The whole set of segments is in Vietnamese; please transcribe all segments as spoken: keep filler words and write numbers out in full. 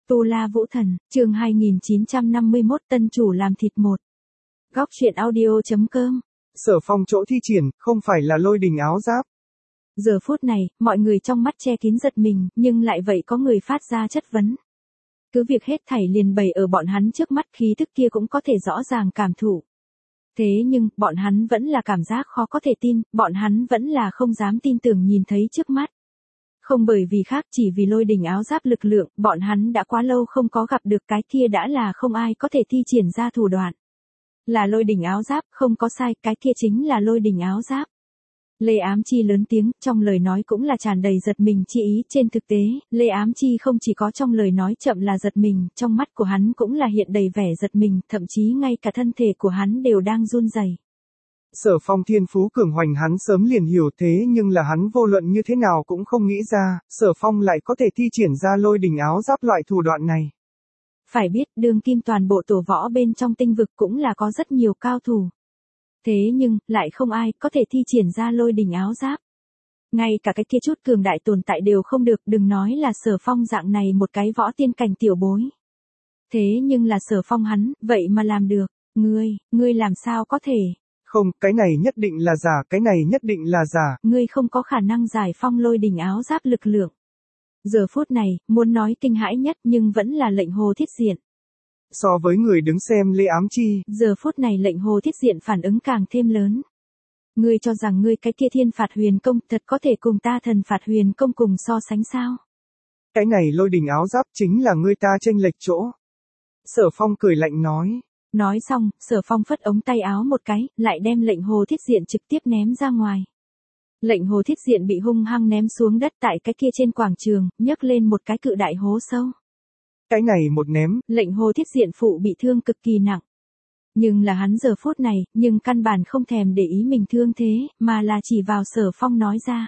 Tu La Vũ Thần, chương hai nghìn chín trăm năm mươi mốt tân chủ làm thịt một. Góc truyện audio.com. Sở Phong chỗ thi triển, không phải là lôi đình áo giáp. Giờ phút này, mọi người trong mắt che kín giật mình, nhưng lại vậy có người phát ra chất vấn. Cứ việc hết thảy liền bày ở bọn hắn trước mắt, khí thức kia cũng có thể rõ ràng cảm thụ. Thế nhưng, bọn hắn vẫn là cảm giác khó có thể tin, bọn hắn vẫn là không dám tin tưởng nhìn thấy trước mắt. Không bởi vì khác, chỉ vì lôi đình áo giáp lực lượng, bọn hắn đã quá lâu không có gặp được cái kia đã là không ai có thể thi triển ra thủ đoạn. Là lôi đình áo giáp, không có sai, cái kia chính là lôi đình áo giáp. Lê Ám Chi lớn tiếng, trong lời nói cũng là tràn đầy giật mình chi ý, trên thực tế, Lê Ám Chi không chỉ có trong lời nói chậm là giật mình, trong mắt của hắn cũng là hiện đầy vẻ giật mình, thậm chí ngay cả thân thể của hắn đều đang run rẩy. Sở Phong thiên phú cường hoành hắn sớm liền hiểu, thế nhưng là hắn vô luận như thế nào cũng không nghĩ ra, Sở Phong lại có thể thi triển ra lôi đình áo giáp loại thủ đoạn này. Phải biết, đường kim toàn bộ tổ võ bên trong tinh vực cũng là có rất nhiều cao thủ. Thế nhưng, lại không ai có thể thi triển ra lôi đình áo giáp. Ngay cả cái kia chút cường đại tồn tại đều không được, đừng nói là Sở Phong dạng này một cái võ tiên cảnh tiểu bối. Thế nhưng là Sở Phong hắn, vậy mà làm được, ngươi, ngươi làm sao có thể? Không, cái này nhất định là giả, cái này nhất định là giả. Ngươi không có khả năng giải phong lôi đình áo giáp lực lượng. Giờ phút này, muốn nói kinh hãi nhất nhưng vẫn là lệnh Hồ Thiết Diện. So với người đứng xem Lê Ám Chi, giờ phút này lệnh Hồ Thiết Diện phản ứng càng thêm lớn. Ngươi cho rằng ngươi cái kia thiên phạt huyền công thật có thể cùng ta thần phạt huyền công cùng so sánh sao? Cái này lôi đình áo giáp chính là ngươi ta chênh lệch chỗ. Sở Phong cười lạnh nói. Nói xong, Sở Phong phất ống tay áo một cái, lại đem lệnh Hồ Thiết Diện trực tiếp ném ra ngoài. Lệnh Hồ Thiết Diện bị hung hăng ném xuống đất tại cái kia trên quảng trường, nhấc lên một cái cự đại hố sâu. Cái này một ném, lệnh Hồ Thiết Diện phụ bị thương cực kỳ nặng. Nhưng là hắn giờ phút này, nhưng căn bản không thèm để ý mình thương thế, mà là chỉ vào Sở Phong nói ra.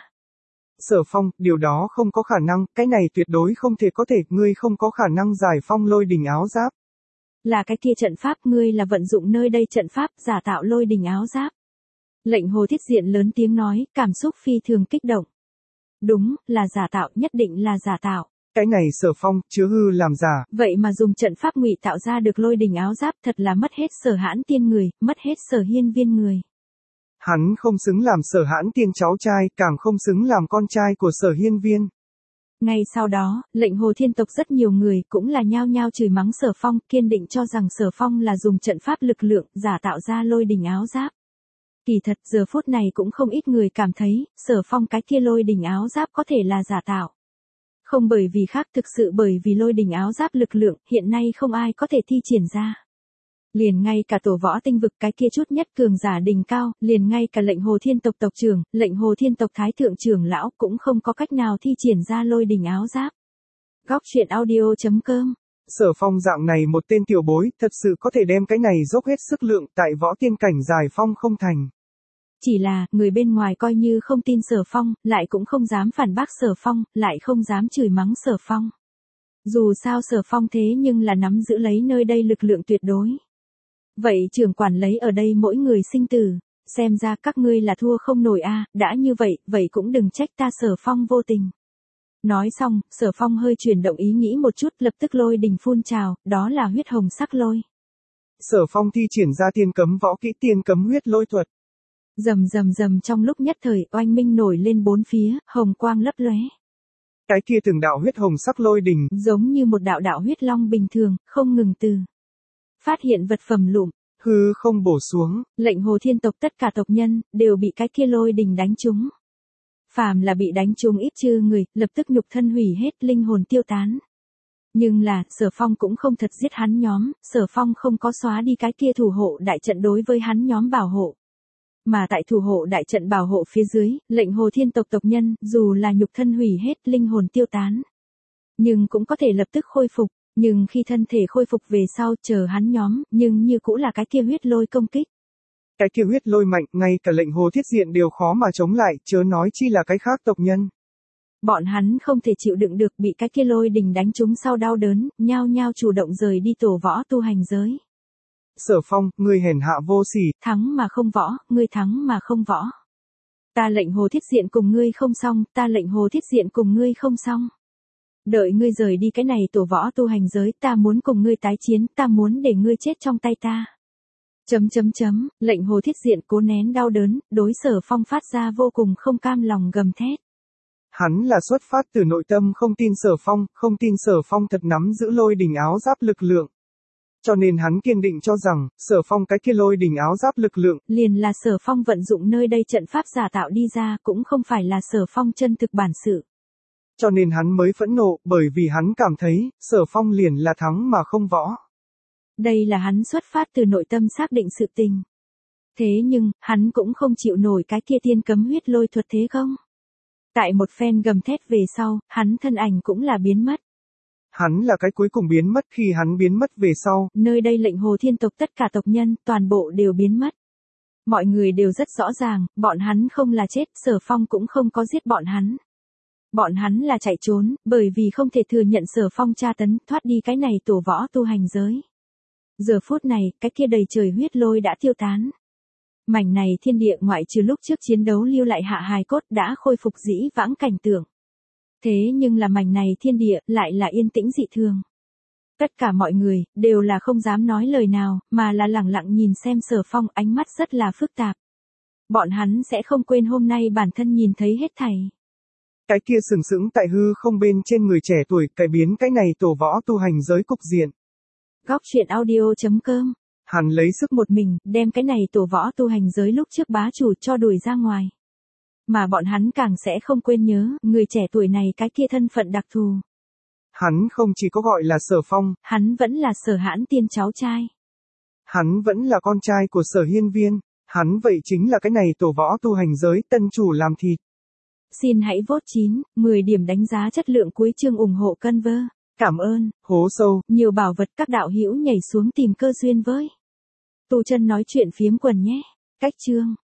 Sở Phong, điều đó không có khả năng, cái này tuyệt đối không thể có thể, ngươi không có khả năng giải phong lôi đình áo giáp. Là cái kia trận pháp, ngươi là vận dụng nơi đây trận pháp, giả tạo lôi đình áo giáp. Lệnh Hồ Thiết Diện lớn tiếng nói, cảm xúc phi thường kích động. Đúng, là giả tạo, nhất định là giả tạo. Cái này Sở Phong, chứa hư làm giả. Vậy mà dùng trận pháp ngụy tạo ra được lôi đình áo giáp, thật là mất hết Sở Hãn Tiên người, mất hết Sở Hiên Viên người. Hắn không xứng làm Sở Hãn Tiên cháu trai, càng không xứng làm con trai của Sở Hiên Viên. Ngay sau đó, lệnh Hồ Thiên tộc rất nhiều người cũng là nhao nhao chửi mắng Sở Phong, kiên định cho rằng Sở Phong là dùng trận pháp lực lượng, giả tạo ra lôi đình áo giáp. Kỳ thật giờ phút này cũng không ít người cảm thấy, Sở Phong cái kia lôi đình áo giáp có thể là giả tạo. Không bởi vì khác, thực sự bởi vì lôi đình áo giáp lực lượng, hiện nay không ai có thể thi triển ra. Liền ngay cả tổ võ tinh vực cái kia chút nhất cường giả đỉnh cao, liền ngay cả lệnh Hồ Thiên tộc tộc trưởng, lệnh Hồ Thiên tộc thái thượng trưởng lão cũng không có cách nào thi triển ra lôi đình áo giáp. Góc truyện audio.com. Sở Phong dạng này một tên tiểu bối, thật sự có thể đem cái này dốc hết sức lượng tại võ tiên cảnh giải phong không thành. Chỉ là, người bên ngoài coi như không tin Sở Phong, lại cũng không dám phản bác Sở Phong, lại không dám chửi mắng Sở Phong. Dù sao Sở Phong thế nhưng là nắm giữ lấy nơi đây lực lượng tuyệt đối. Vậy trưởng quản lấy ở đây mỗi người sinh tử, xem ra các ngươi là thua không nổi a, đã như vậy, vậy cũng đừng trách ta Sở Phong vô tình. Nói xong, Sở Phong hơi chuyển động ý nghĩ một chút, lập tức lôi đình phun trào, đó là huyết hồng sắc lôi. Sở Phong thi triển ra tiên cấm võ kỹ tiên cấm huyết lôi thuật. Rầm rầm rầm, trong lúc nhất thời, oanh minh nổi lên bốn phía, hồng quang lấp lóe. Cái kia từng đạo huyết hồng sắc lôi đình, giống như một đạo đạo huyết long bình thường, không ngừng từ phát hiện vật phẩm lụm, hư không bổ xuống. Lệnh Hồ Thiên tộc tất cả tộc nhân đều bị cái kia lôi đình đánh trúng. Phàm là bị đánh trúng ít chư người, lập tức nhục thân hủy hết, linh hồn tiêu tán. Nhưng là, Sở Phong cũng không thật giết hắn nhóm, Sở Phong không có xóa đi cái kia thủ hộ đại trận đối với hắn nhóm bảo hộ. Mà tại thủ hộ đại trận bảo hộ phía dưới, lệnh Hồ Thiên tộc tộc nhân, dù là nhục thân hủy hết, linh hồn tiêu tán, nhưng cũng có thể lập tức khôi phục. Nhưng khi thân thể khôi phục về sau, chờ hắn nhóm, nhưng như cũ là cái kia huyết lôi công kích. Cái kia huyết lôi mạnh, ngay cả lệnh Hồ Thiết Diện đều khó mà chống lại, chớ nói chi là cái khác tộc nhân. Bọn hắn không thể chịu đựng được bị cái kia lôi đình đánh trúng sau đau đớn, nhao nhao chủ động rời đi tổ võ tu hành giới. Sở Phong, ngươi hèn hạ vô sỉ, thắng mà không võ, ngươi thắng mà không võ. Ta lệnh Hồ Thiết Diện cùng ngươi không xong, ta lệnh Hồ Thiết Diện cùng ngươi không xong. Đợi ngươi rời đi cái này tổ võ tu hành giới, ta muốn cùng ngươi tái chiến, ta muốn để ngươi chết trong tay ta. Chấm chấm chấm, lệnh Hồ Thiết Diện cố nén đau đớn, đối Sở Phong phát ra vô cùng không cam lòng gầm thét. Hắn là xuất phát từ nội tâm không tin Sở Phong, không tin Sở Phong thật nắm giữ lôi đỉnh áo giáp lực lượng. Cho nên hắn kiên định cho rằng, Sở Phong cái kia lôi đỉnh áo giáp lực lượng, liền là Sở Phong vận dụng nơi đây trận pháp giả tạo đi ra, cũng không phải là Sở Phong chân thực bản sự. Cho nên hắn mới phẫn nộ, bởi vì hắn cảm thấy, Sở Phong liền là thắng mà không võ. Đây là hắn xuất phát từ nội tâm xác định sự tình. Thế nhưng, hắn cũng không chịu nổi cái kia tiên cấm huyết lôi thuật thế không? Tại một phen gầm thét về sau, hắn thân ảnh cũng là biến mất. Hắn là cái cuối cùng biến mất, khi hắn biến mất về sau. Nơi đây lệnh Hồ Thiên tộc tất cả tộc nhân, toàn bộ đều biến mất. Mọi người đều rất rõ ràng, bọn hắn không là chết, Sở Phong cũng không có giết bọn hắn. Bọn hắn là chạy trốn, bởi vì không thể thừa nhận Sở Phong tra tấn, thoát đi cái này tổ võ tu hành giới. Giờ phút này, cái kia đầy trời huyết lôi đã tiêu tán. Mảnh này thiên địa ngoại trừ lúc trước chiến đấu lưu lại hạ hài cốt đã khôi phục dĩ vãng cảnh tượng. Thế nhưng là mảnh này thiên địa lại là yên tĩnh dị thường. Tất cả mọi người đều là không dám nói lời nào, mà là lẳng lặng nhìn xem Sở Phong, ánh mắt rất là phức tạp. Bọn hắn sẽ không quên hôm nay bản thân nhìn thấy hết thảy. Cái kia sừng sững tại hư không bên trên người trẻ tuổi cải biến cái này tổ võ tu hành giới cục diện. Góc truyện audio chấm com. Hắn lấy sức một mình, đem cái này tổ võ tu hành giới lúc trước bá chủ cho đuổi ra ngoài. Mà bọn hắn càng sẽ không quên nhớ, người trẻ tuổi này cái kia thân phận đặc thù. Hắn không chỉ có gọi là Sở Phong, hắn vẫn là Sở Hãn Tiên cháu trai. Hắn vẫn là con trai của Sở Hiên Viên, hắn vậy chính là cái này tổ võ tu hành giới tân chủ làm thịt. Xin hãy vote chín, mười điểm đánh giá chất lượng cuối chương ủng hộ Conver. Cảm ơn. Hố sâu. Nhiều bảo vật các đạo hữu nhảy xuống tìm cơ duyên với. Tu Chân nói chuyện phiếm quần nhé. Cách chương.